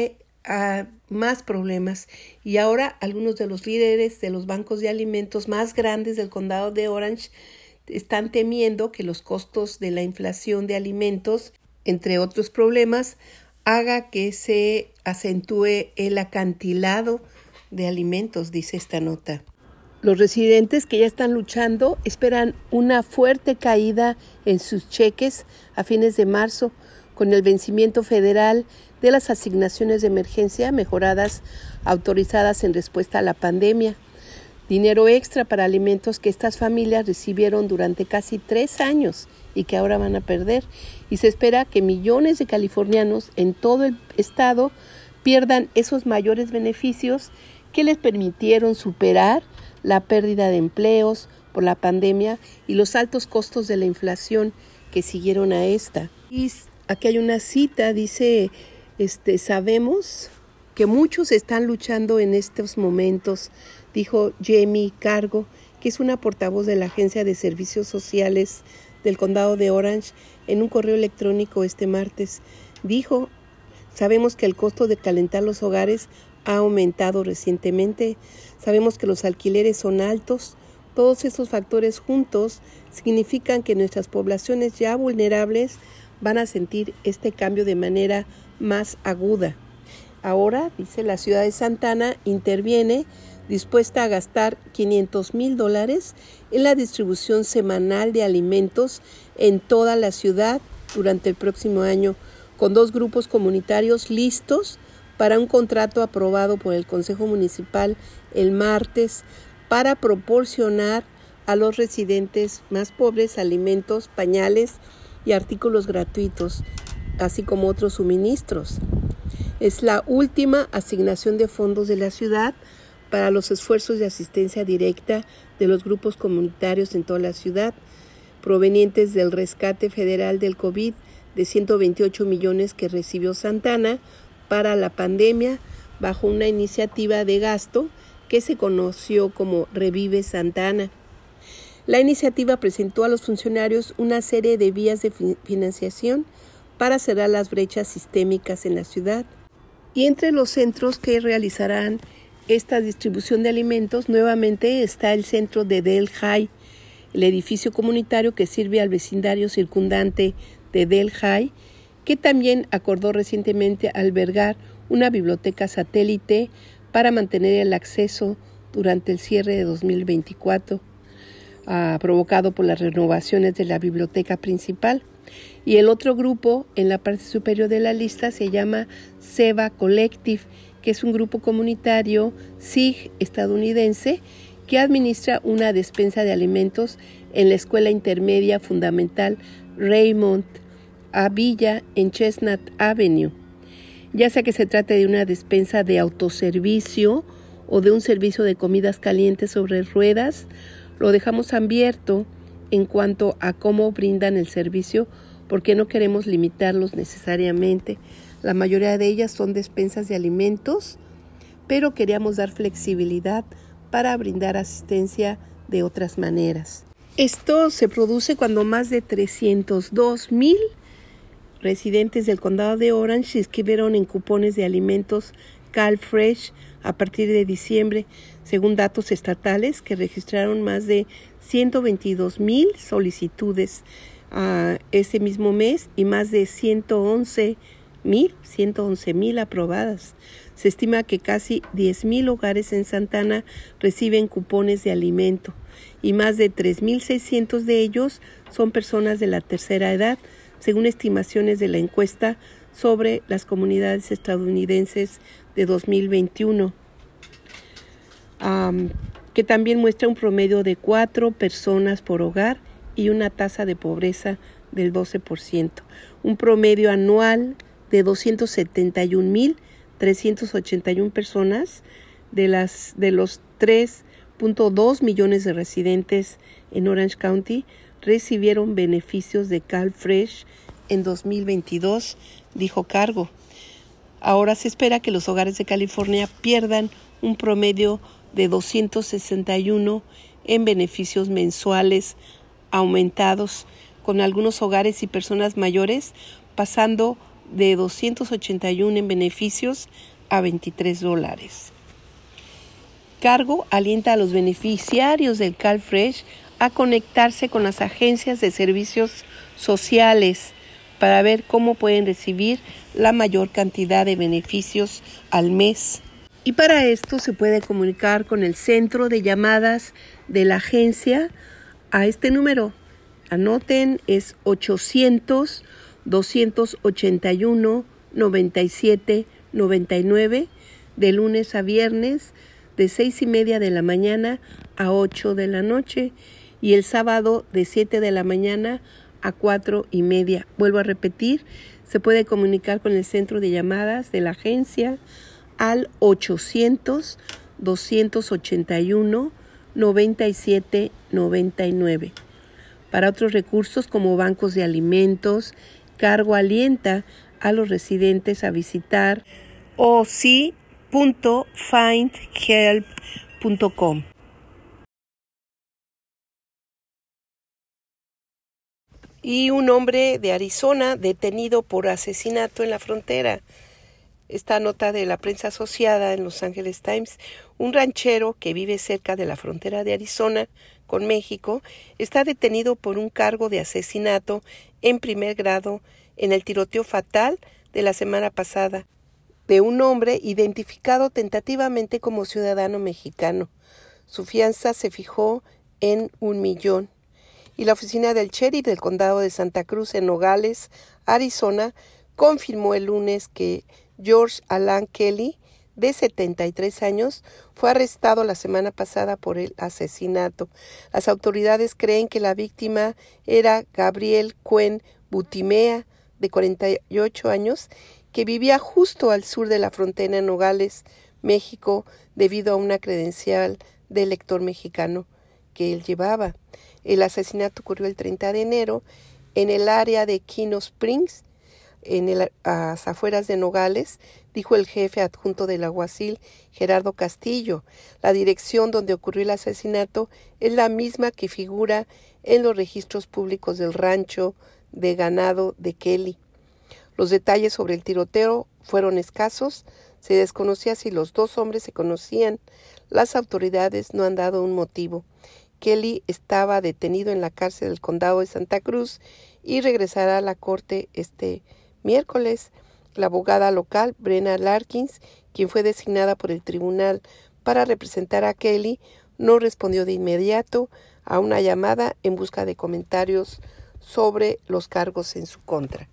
a más problemas. Y ahora algunos de los líderes de los bancos de alimentos más grandes del condado de Orange están temiendo que los costos de la inflación de alimentos, entre otros problemas, haga que se acentúe el acantilado de alimentos, dice esta nota. Los residentes que ya están luchando esperan una fuerte caída en sus cheques a fines de marzo, con el vencimiento federal de las asignaciones de emergencia mejoradas autorizadas en respuesta a la pandemia. Dinero extra para alimentos que estas familias recibieron durante casi tres años y que ahora van a perder. Y se espera que millones de californianos en todo el estado pierdan esos mayores beneficios que les permitieron superar la pérdida de empleos por la pandemia y los altos costos de la inflación que siguieron a esta. Y aquí hay una cita, dice, este, sabemos que muchos están luchando en estos momentos, dijo Jamie Cargo, que es una portavoz de la Agencia de Servicios Sociales del Condado de Orange, en un correo electrónico este martes. Dijo, sabemos que el costo de calentar los hogares ha aumentado recientemente, sabemos que los alquileres son altos. Todos estos factores juntos significan que nuestras poblaciones ya vulnerables van a sentir este cambio de manera más aguda. Ahora, dice, la ciudad de Santa Ana interviene dispuesta a gastar quinientos mil dólares en la distribución semanal de alimentos en toda la ciudad durante el próximo año, con dos grupos comunitarios listos para un contrato aprobado por el Consejo Municipal el martes para proporcionar a los residentes más pobres alimentos, pañales y artículos gratuitos, así como otros suministros. Es la última asignación de fondos de la ciudad para los esfuerzos de asistencia directa de los grupos comunitarios en toda la ciudad, provenientes del rescate federal del COVID de ciento veintiocho millones que recibió Santa Ana para la pandemia bajo una iniciativa de gasto que se conoció como Revive Santa Ana. La iniciativa presentó a los funcionarios una serie de vías de financiación para cerrar las brechas sistémicas en la ciudad. Y entre los centros que realizarán esta distribución de alimentos, nuevamente está el centro de Delhi, el edificio comunitario que sirve al vecindario circundante de Delhi, que también acordó recientemente albergar una biblioteca satélite para mantener el acceso durante el cierre de dos mil veinticuatro, uh, provocado por las renovaciones de la biblioteca principal. Y el otro grupo, en la parte superior de la lista, se llama Seva Collective, que es un grupo comunitario sikh estadounidense que administra una despensa de alimentos en la escuela intermedia fundamental Raymond A. Villa en Chestnut Avenue. Ya sea que se trate de una despensa de autoservicio o de un servicio de comidas calientes sobre ruedas, lo dejamos abierto en cuanto a cómo brindan el servicio, porque no queremos limitarlos necesariamente. La mayoría de ellas son despensas de alimentos, pero queríamos dar flexibilidad para brindar asistencia de otras maneras. Esto se produce cuando más de trescientos dos mil residentes del condado de Orange se inscribieron en cupones de alimentos CalFresh a partir de diciembre, según datos estatales que registraron más de ciento veintidós mil solicitudes uh, ese mismo mes y más de ciento once mil aprobadas. Se estima que casi diez mil hogares en Santa Ana reciben cupones de alimento y más de tres mil seiscientos de ellos son personas de la tercera edad, según estimaciones de la encuesta sobre las comunidades estadounidenses de dos mil veintiuno, um, que también muestra un promedio de cuatro personas por hogar y una tasa de pobreza del doce por ciento, un promedio anual de doscientos setenta y un mil trescientos ochenta y una personas de, las, de los tres punto dos millones de residentes en Orange County recibieron beneficios de CalFresh en dos mil veintidós, dijo Cargo. Ahora se espera que los hogares de California pierdan un promedio de doscientos sesenta y uno en beneficios mensuales aumentados, con algunos hogares y personas mayores pasando de doscientos ochenta y uno en beneficios a veintitrés dólares. Cargo alienta a los beneficiarios del CalFresh a conectarse con las agencias de servicios sociales para ver cómo pueden recibir la mayor cantidad de beneficios al mes. Y para esto se puede comunicar con el centro de llamadas de la agencia a este número. Anoten, es ochocientos, doscientos ochenta y uno, noventa y siete, noventa y nueve, de lunes a viernes, de seis y media de la mañana a ocho de la noche, y el sábado de siete de la mañana a cuatro y media. Vuelvo a repetir, se puede comunicar con el centro de llamadas de la agencia al ochocientos, doscientos ochenta y uno, noventa y siete, noventa y nueve. Para otros recursos como bancos de alimentos, Cargo alienta a los residentes a visitar o c i punto find help punto com. Y un hombre de Arizona detenido por asesinato en la frontera. Esta nota de la prensa asociada en Los Angeles Times: un ranchero que vive cerca de la frontera de Arizona con México está detenido por un cargo de asesinato en primer grado en el tiroteo fatal de la semana pasada de un hombre identificado tentativamente como ciudadano mexicano. Su fianza se fijó en un millón. Y la oficina del sheriff del condado de Santa Cruz en Nogales, Arizona, confirmó el lunes que George Alan Kelly, de setenta y tres años, fue arrestado la semana pasada por el asesinato. Las autoridades creen que la víctima era Gabriel Cuen Butimea, de cuarenta y ocho años, que vivía justo al sur de la frontera en Nogales, México, debido a una credencial de elector mexicano que él llevaba. El asesinato ocurrió el treinta de enero en el área de Kino Springs, en el, a las afueras de Nogales, dijo el jefe adjunto del alguacil Gerardo Castillo. La dirección donde ocurrió el asesinato es la misma que figura en los registros públicos del rancho de ganado de Kelly. Los detalles sobre el tiroteo fueron escasos. Se desconocía si los dos hombres se conocían. Las autoridades no han dado un motivo. Kelly estaba detenido en la cárcel del condado de Santa Cruz y regresará a la corte este miércoles. La abogada local, Brenna Larkins, quien fue designada por el tribunal para representar a Kelly, no respondió de inmediato a una llamada en busca de comentarios sobre los cargos en su contra.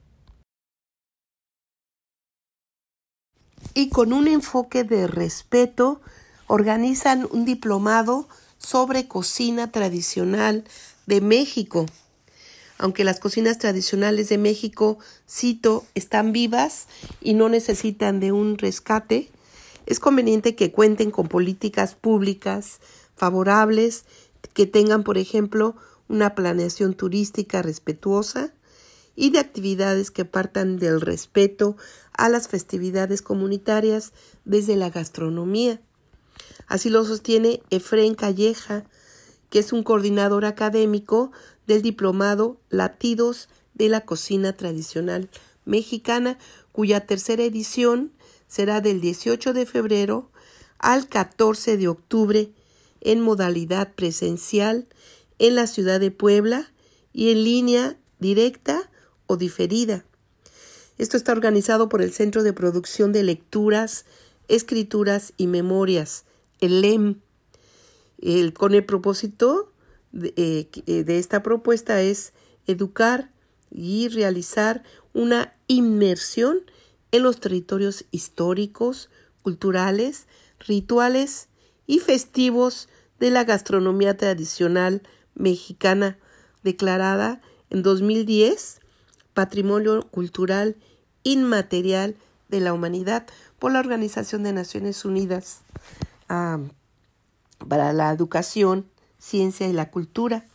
Y con un enfoque de respeto, organizan un diplomado sobre cocina tradicional de México. Aunque las cocinas tradicionales de México, cito, están vivas y no necesitan de un rescate, es conveniente que cuenten con políticas públicas favorables, que tengan, por ejemplo, una planeación turística respetuosa y de actividades que partan del respeto a las festividades comunitarias desde la gastronomía. Así lo sostiene Efrén Calleja, que es un coordinador académico del diplomado Latidos de la Cocina Tradicional Mexicana, cuya tercera edición será del dieciocho de febrero al catorce de octubre en modalidad presencial en la ciudad de Puebla y en línea directa o diferida. Esto está organizado por el Centro de Producción de Lecturas, Escrituras y Memorias, el L E M. El, con el propósito de, eh, de esta propuesta es educar y realizar una inmersión en los territorios históricos, culturales, rituales y festivos de la gastronomía tradicional mexicana, declarada en dos mil diez Patrimonio Cultural Inmaterial de la Humanidad por la Organización de Naciones Unidas um, para la Educación, Ciencia y la Cultura.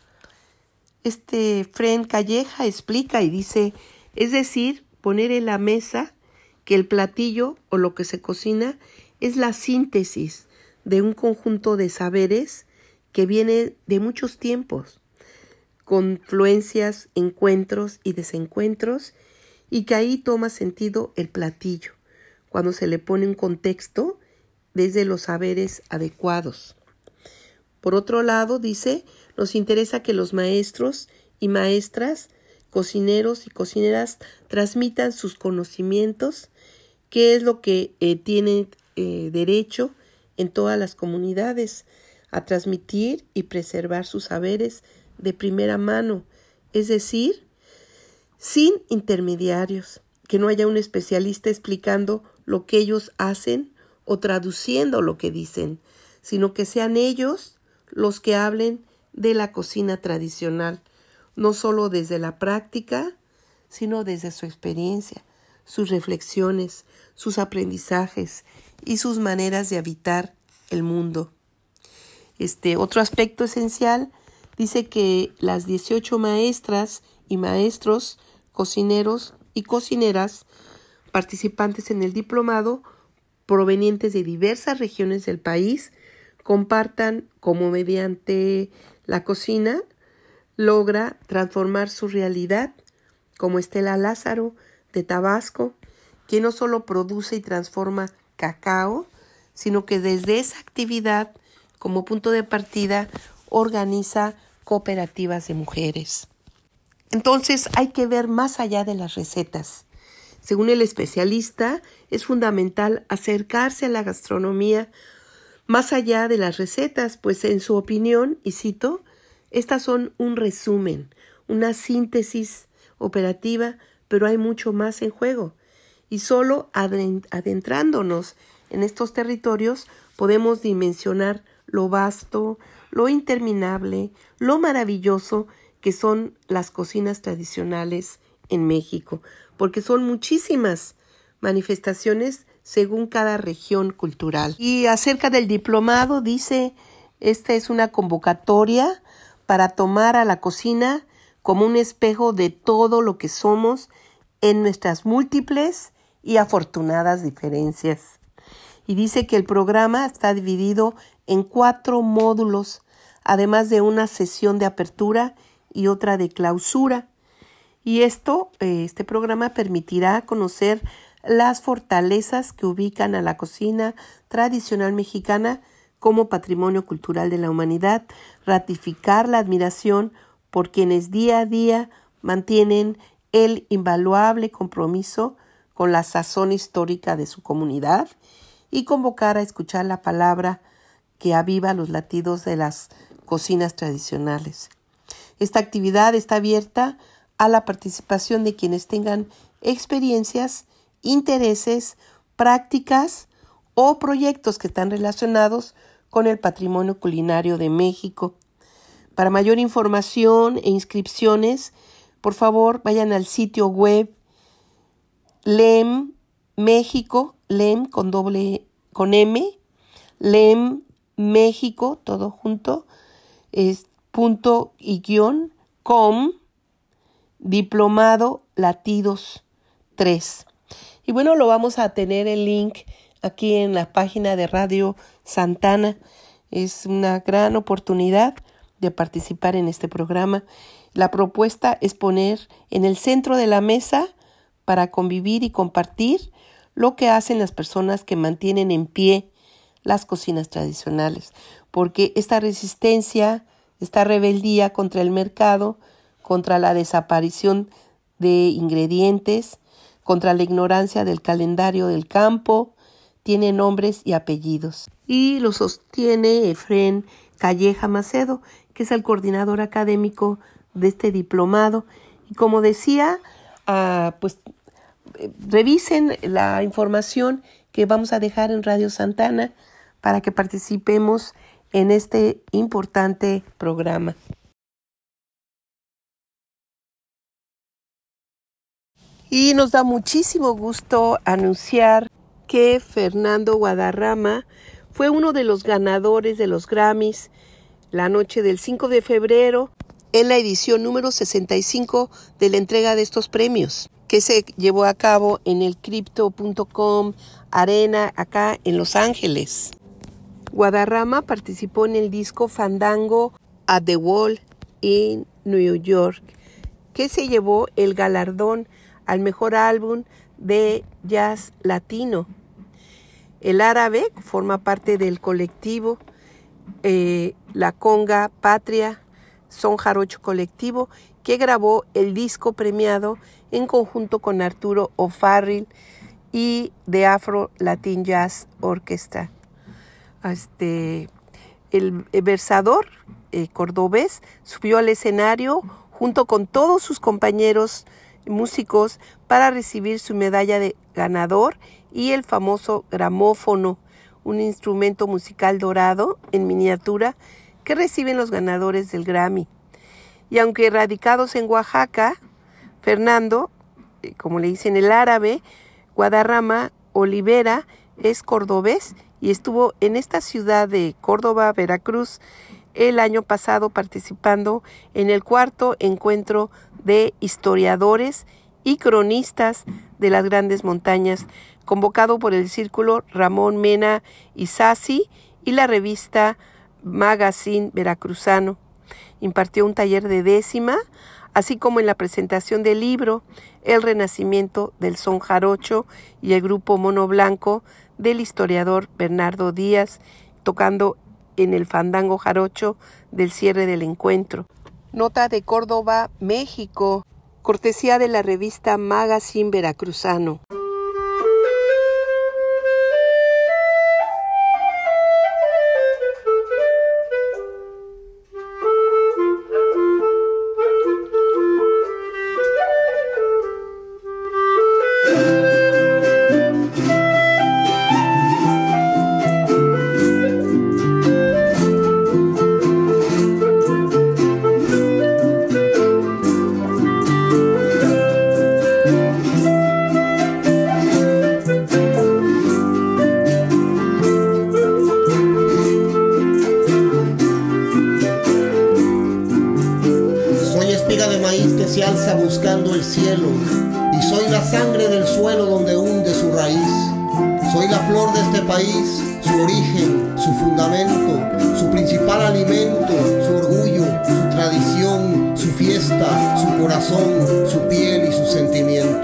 Este Fren Calleja explica y dice, es decir, poner en la mesa que el platillo o lo que se cocina es la síntesis de un conjunto de saberes que viene de muchos tiempos, confluencias, encuentros y desencuentros, y que ahí toma sentido el platillo, cuando se le pone un contexto desde los saberes adecuados. Por otro lado, dice, nos interesa que los maestros y maestras, cocineros y cocineras transmitan sus conocimientos, qué es lo que eh, tienen eh, derecho en todas las comunidades a transmitir y preservar sus saberes de primera mano, es decir, sin intermediarios, que no haya un especialista explicando lo que ellos hacen o traduciendo lo que dicen, sino que sean ellos los que hablen de la cocina tradicional, no solo desde la práctica, sino desde su experiencia, sus reflexiones, sus aprendizajes y sus maneras de habitar el mundo. Este otro aspecto esencial dice que las dieciocho maestras y maestros, cocineros y cocineras participantes en el diplomado, provenientes de diversas regiones del país, compartan cómo mediante la cocina logra transformar su realidad, como Estela Lázaro de Tabasco, quien no solo produce y transforma cacao, sino que desde esa actividad, como punto de partida, organiza cooperativas de mujeres. Entonces hay que ver más allá de las recetas. Según el especialista, es fundamental acercarse a la gastronomía más allá de las recetas, pues en su opinión, y cito, estas son un resumen, una síntesis operativa, pero hay mucho más en juego. Y solo adentrándonos en estos territorios podemos dimensionar lo vasto, lo interminable, lo maravilloso que son las cocinas tradicionales en México, porque son muchísimas manifestaciones según cada región cultural. Y acerca del diplomado, dice, esta es una convocatoria para tomar a la cocina como un espejo de todo lo que somos en nuestras múltiples y afortunadas diferencias. Y dice que el programa está dividido en cuatro módulos, además de una sesión de apertura y otra de clausura. Y esto, este programa permitirá conocer las fortalezas que ubican a la cocina tradicional mexicana como patrimonio cultural de la humanidad, ratificar la admiración por quienes día a día mantienen el invaluable compromiso con la sazón histórica de su comunidad y convocar a escuchar la palabra que aviva los latidos de las cocinas tradicionales. Esta actividad está abierta a la participación de quienes tengan experiencias, intereses, prácticas o proyectos que están relacionados con el patrimonio culinario de México. Para mayor información e inscripciones, por favor, vayan al sitio web LEM México, LEM con doble, con M, LEM México, todo junto, es punto y guión, com, diplomado latidos tres. Y bueno, lo vamos a tener el link aquí en la página de Radio Santana. Es una gran oportunidad de participar en este programa. La propuesta es poner en el centro de la mesa para convivir y compartir lo que hacen las personas que mantienen en pie las cocinas tradicionales, porque esta resistencia, esta rebeldía contra el mercado, contra la desaparición de ingredientes, contra la ignorancia del calendario del campo, tiene nombres y apellidos. Y lo sostiene Efrén Calleja Macedo, que es el coordinador académico de este diplomado. Y como decía, uh, pues revisen la información que vamos a dejar en Radio Santana para que participemos en este importante programa. Y nos da muchísimo gusto anunciar que Fernando Guadarrama fue uno de los ganadores de los Grammys la noche del cinco de febrero en la edición número sesenta y cinco de la entrega de estos premios, que se llevó a cabo en el Crypto punto com Arena acá en Los Ángeles. Guadarrama participó en el disco Fandango at the Wall en New York, que se llevó el galardón al mejor álbum de jazz latino El árabe forma parte del colectivo eh, La Conga Patria Son Jarocho Colectivo, que grabó el disco premiado en conjunto con Arturo O'Farrill y The Afro Latin Jazz Orchestra. Este, el, el versador eh, cordobés subió al escenario junto con todos sus compañeros músicos para recibir su medalla de ganador y el famoso gramófono, un instrumento musical dorado en miniatura que reciben los ganadores del Grammy. Y aunque radicados en Oaxaca, Fernando, como le dicen el árabe, Guadarrama Olivera es cordobés y estuvo en esta ciudad de Córdoba, Veracruz, el año pasado participando en el cuarto encuentro de historiadores y cronistas de las grandes montañas, convocado por el Círculo Ramón Mena Isasi y la revista Magazine Veracruzano. Impartió un taller de décima, así como en la presentación del libro El Renacimiento del Son Jarocho y el grupo Mono Blanco del historiador Bernardo Díaz, tocando en el fandango jarocho del cierre del encuentro. Nota de Córdoba, México, cortesía de la revista Magazine Veracruzano. Se alza buscando el cielo, y soy la sangre del suelo donde hunde su raíz. Soy la flor de este país, su origen, su fundamento, su principal alimento, su orgullo, su tradición, su fiesta, su corazón, su piel y su sentimiento.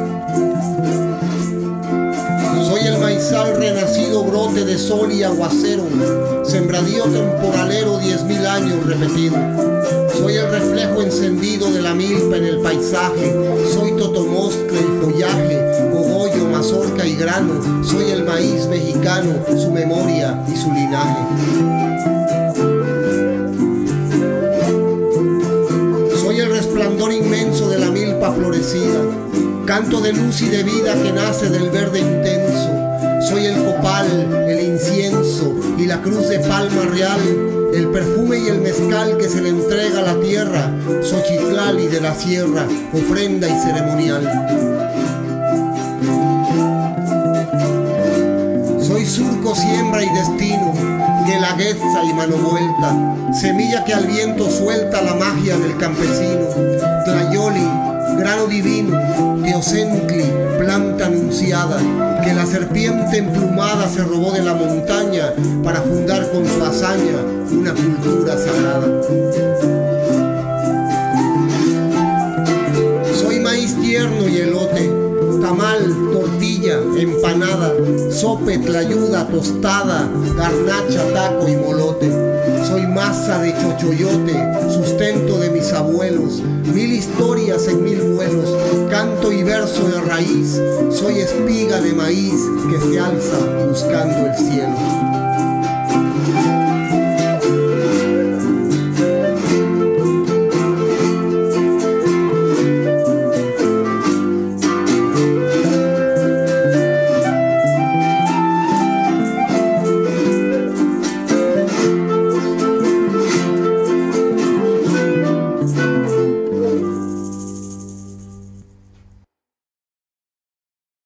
Soy el maizal renacido, brote de sol y aguacero, sembradío temporalero, diez mil años repetido. Soy el reflejo encendido de la milpa en el paisaje. Soy totomostle y follaje, cogollo, mazorca y grano. Soy el maíz mexicano, su memoria y su linaje. Soy el resplandor inmenso de la milpa florecida, canto de luz y de vida que nace del verde intenso. Soy el copal, el incienso y la cruz de palma real, el perfume y el mezcal que se le entrega a la tierra, Xochitlali de la sierra, ofrenda y ceremonial. Soy surco, siembra y destino, guelaguetza y mano vuelta, semilla que al viento suelta la magia del campesino, tlayoli, grano divino, teocentli, planta anunciada, que la serpiente emplumada se robó de la montaña para fundar con su hazaña una cultura sagrada. Soy maíz tierno y elote, tamal, tortilla, empanada, sope, tlayuda, tostada, garnacha, taco y molote. Soy masa de chochoyote, sustento de mis abuelos, mil historias en mil vuelos, canto y verso de raíz. Soy espiga de maíz que se alza buscando el cielo.